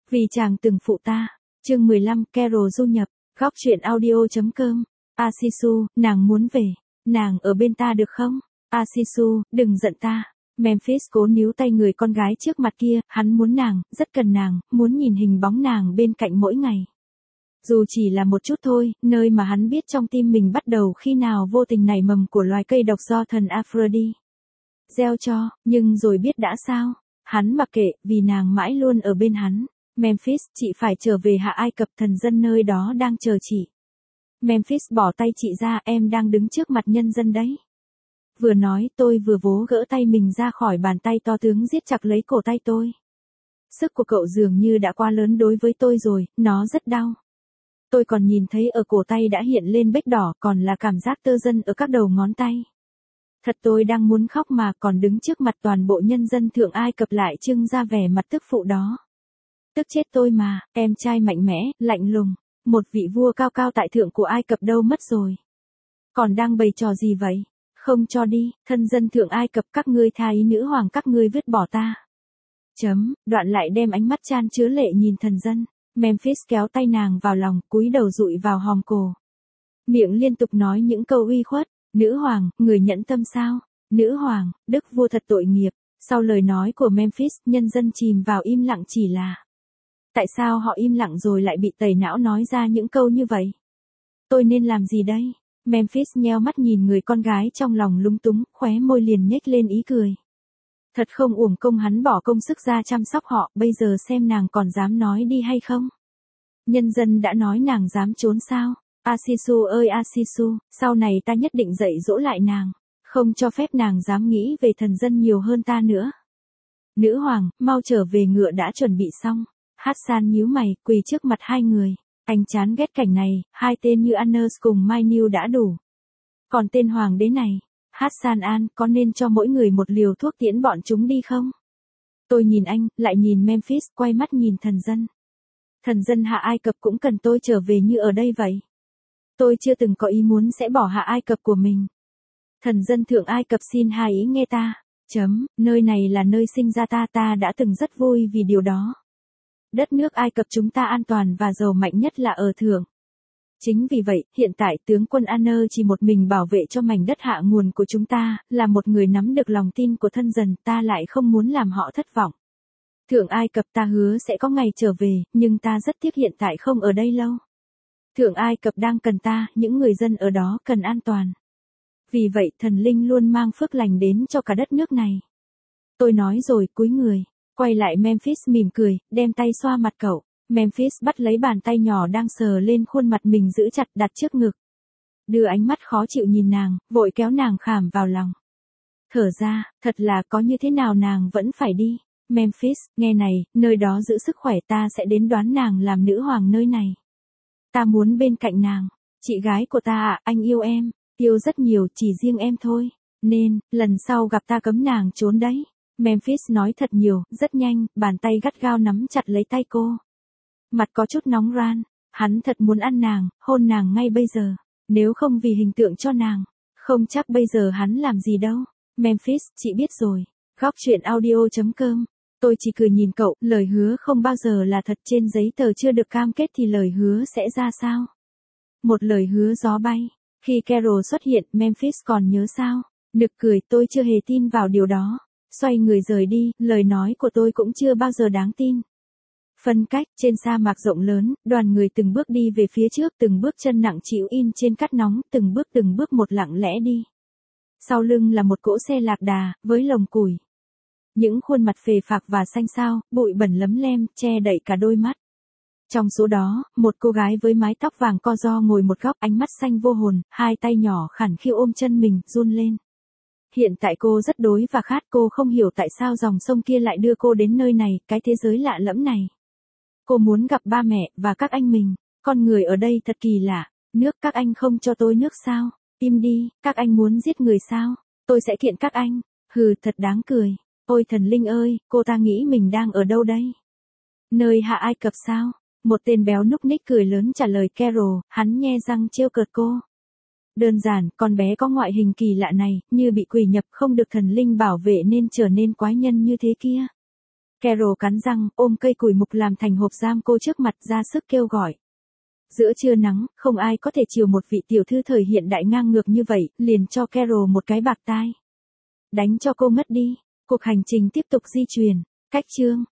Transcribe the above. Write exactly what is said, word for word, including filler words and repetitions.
Vì chàng từng phụ ta. Chương mười lăm, Carol du nhập. Góc truyện audio.com. Asisu, nàng muốn về. Nàng ở bên ta được không? Asisu, đừng giận ta. Memphis cố níu tay người con gái trước mặt kia, hắn muốn nàng, rất cần nàng, muốn nhìn hình bóng nàng bên cạnh mỗi ngày. Dù chỉ là một chút thôi, nơi mà hắn biết trong tim mình bắt đầu khi nào vô tình nảy mầm của loài cây độc do thần Aphrodite gieo cho, nhưng rồi biết đã sao? Hắn mặc kệ, vì nàng mãi luôn ở bên hắn. Memphis, chị phải trở về Hạ Ai Cập, thần dân nơi đó đang chờ chị. Memphis bỏ tay chị ra, em đang đứng trước mặt nhân dân đấy. Vừa nói, tôi vừa vố gỡ tay mình ra khỏi bàn tay to tướng giết chặt lấy cổ tay tôi. Sức của cậu dường như đã quá lớn đối với tôi rồi, nó rất đau. Tôi còn nhìn thấy ở cổ tay đã hiện lên vết đỏ, còn là cảm giác tơ dần ở các đầu ngón tay. Thật tôi đang muốn khóc mà còn đứng trước mặt toàn bộ nhân dân Thượng Ai Cập lại trưng ra vẻ mặt tức phụ đó. Tức chết tôi mà, em trai mạnh mẽ, lạnh lùng, một vị vua cao cao tại thượng của Ai Cập đâu mất rồi. Còn đang bày trò gì vậy? Không cho đi, thân dân Thượng Ai Cập, các ngươi tha ý nữ hoàng các ngươi vứt bỏ ta. Chấm, đoạn lại đem ánh mắt chan chứa lệ nhìn thần dân. Memphis kéo tay nàng vào lòng, cúi đầu dụi vào hòm cổ. Miệng liên tục nói những câu uy khuất. Nữ hoàng, người nhẫn tâm sao? Nữ hoàng, đức vua thật tội nghiệp. Sau lời nói của Memphis, nhân dân chìm vào im lặng chỉ là. Tại sao họ im lặng rồi lại bị tẩy não nói ra những câu như vậy? Tôi nên làm gì đây? Memphis nheo mắt nhìn người con gái trong lòng lúng túng, khóe môi liền nhếch lên ý cười. Thật không uổng công hắn bỏ công sức ra chăm sóc họ, bây giờ xem nàng còn dám nói đi hay không? Nhân dân đã nói nàng dám trốn sao? Asisu ơi Asisu, sau này ta nhất định dạy dỗ lại nàng, không cho phép nàng dám nghĩ về thần dân nhiều hơn ta nữa. Nữ hoàng, mau trở về, ngựa đã chuẩn bị xong. Hassan nhíu mày, quỳ trước mặt hai người. Anh chán ghét cảnh này, hai tên như Anas cùng Mai Niu đã đủ. Còn tên hoàng đế này, Hassan An, có nên cho mỗi người một liều thuốc tiễn bọn chúng đi không? Tôi nhìn anh, lại nhìn Memphis, quay mắt nhìn thần dân. Thần dân Hạ Ai Cập cũng cần tôi trở về như ở đây vậy. Tôi chưa từng có ý muốn sẽ bỏ Hạ Ai Cập của mình. Thần dân Thượng Ai Cập xin hai ý nghe ta. Chấm, nơi này là nơi sinh ra ta, ta đã từng rất vui vì điều đó. Đất nước Ai Cập chúng ta an toàn và giàu mạnh nhất là ở thượng. Chính vì vậy, hiện tại tướng quân Anơ chỉ một mình bảo vệ cho mảnh đất hạ nguồn của chúng ta, là một người nắm được lòng tin của thân dân, ta lại không muốn làm họ thất vọng. Thượng Ai Cập, ta hứa sẽ có ngày trở về, nhưng ta rất tiếc hiện tại không ở đây lâu. Thượng Ai Cập đang cần ta, những người dân ở đó cần an toàn. Vì vậy thần linh luôn mang phước lành đến cho cả đất nước này. Tôi nói rồi, cúi người, quay lại Memphis mỉm cười, đem tay xoa mặt cậu. Memphis bắt lấy bàn tay nhỏ đang sờ lên khuôn mặt mình giữ chặt đặt trước ngực. Đưa ánh mắt khó chịu nhìn nàng, vội kéo nàng khảm vào lòng. Thở ra, thật là có như thế nào nàng vẫn phải đi. Memphis, nghe này, nơi đó giữ sức khỏe, ta sẽ đến đoán nàng làm nữ hoàng nơi này. Ta muốn bên cạnh nàng. Chị gái của ta à, anh yêu em. Yêu rất nhiều, chỉ riêng em thôi. Nên, lần sau gặp ta cấm nàng trốn đấy. Memphis nói thật nhiều, rất nhanh, bàn tay gắt gao nắm chặt lấy tay cô. Mặt có chút nóng ran. Hắn thật muốn ăn nàng, hôn nàng ngay bây giờ. Nếu không vì hình tượng cho nàng, không chắc bây giờ hắn làm gì đâu. Memphis, chị biết rồi. Góc truyện audio.com. Tôi chỉ cười nhìn cậu, lời hứa không bao giờ là thật, trên giấy tờ chưa được cam kết thì lời hứa sẽ ra sao? Một lời hứa gió bay. Khi Carol xuất hiện, Memphis còn nhớ sao? Nực cười, tôi chưa hề tin vào điều đó. Xoay người rời đi, lời nói của tôi cũng chưa bao giờ đáng tin. Phân cách, trên sa mạc rộng lớn, đoàn người từng bước đi về phía trước, từng bước chân nặng trĩu in trên cát nóng, từng bước từng bước một lặng lẽ đi. Sau lưng là một cỗ xe lạc đà, với lồng củi. Những khuôn mặt phề phạc và xanh xao, bụi bẩn lấm lem, che đậy cả đôi mắt. Trong số đó, một cô gái với mái tóc vàng co ro ngồi một góc, ánh mắt xanh vô hồn, hai tay nhỏ khản khiu ôm chân mình, run lên. Hiện tại cô rất đói và khát, cô không hiểu tại sao dòng sông kia lại đưa cô đến nơi này, cái thế giới lạ lẫm này. Cô muốn gặp ba mẹ, và các anh mình. Con người ở đây thật kỳ lạ. Nước, các anh không cho tôi nước sao? Im đi, các anh muốn giết người sao? Tôi sẽ kiện các anh. Hừ, thật đáng cười. Ôi thần linh ơi, cô ta nghĩ mình đang ở đâu đây? Nơi Hạ Ai Cập sao? Một tên béo núc ních cười lớn trả lời Carol, hắn nhe răng trêu cợt cô. Đơn giản, con bé có ngoại hình kỳ lạ này, như bị quỷ nhập, không được thần linh bảo vệ nên trở nên quái nhân như thế kia. Carol cắn răng, ôm cây củi mục làm thành hộp giam cô trước mặt ra sức kêu gọi. Giữa trưa nắng, không ai có thể chiều một vị tiểu thư thời hiện đại ngang ngược như vậy, liền cho Carol một cái bạt tai. Đánh cho cô ngất đi. Cuộc hành trình tiếp tục di chuyển. Cách chương.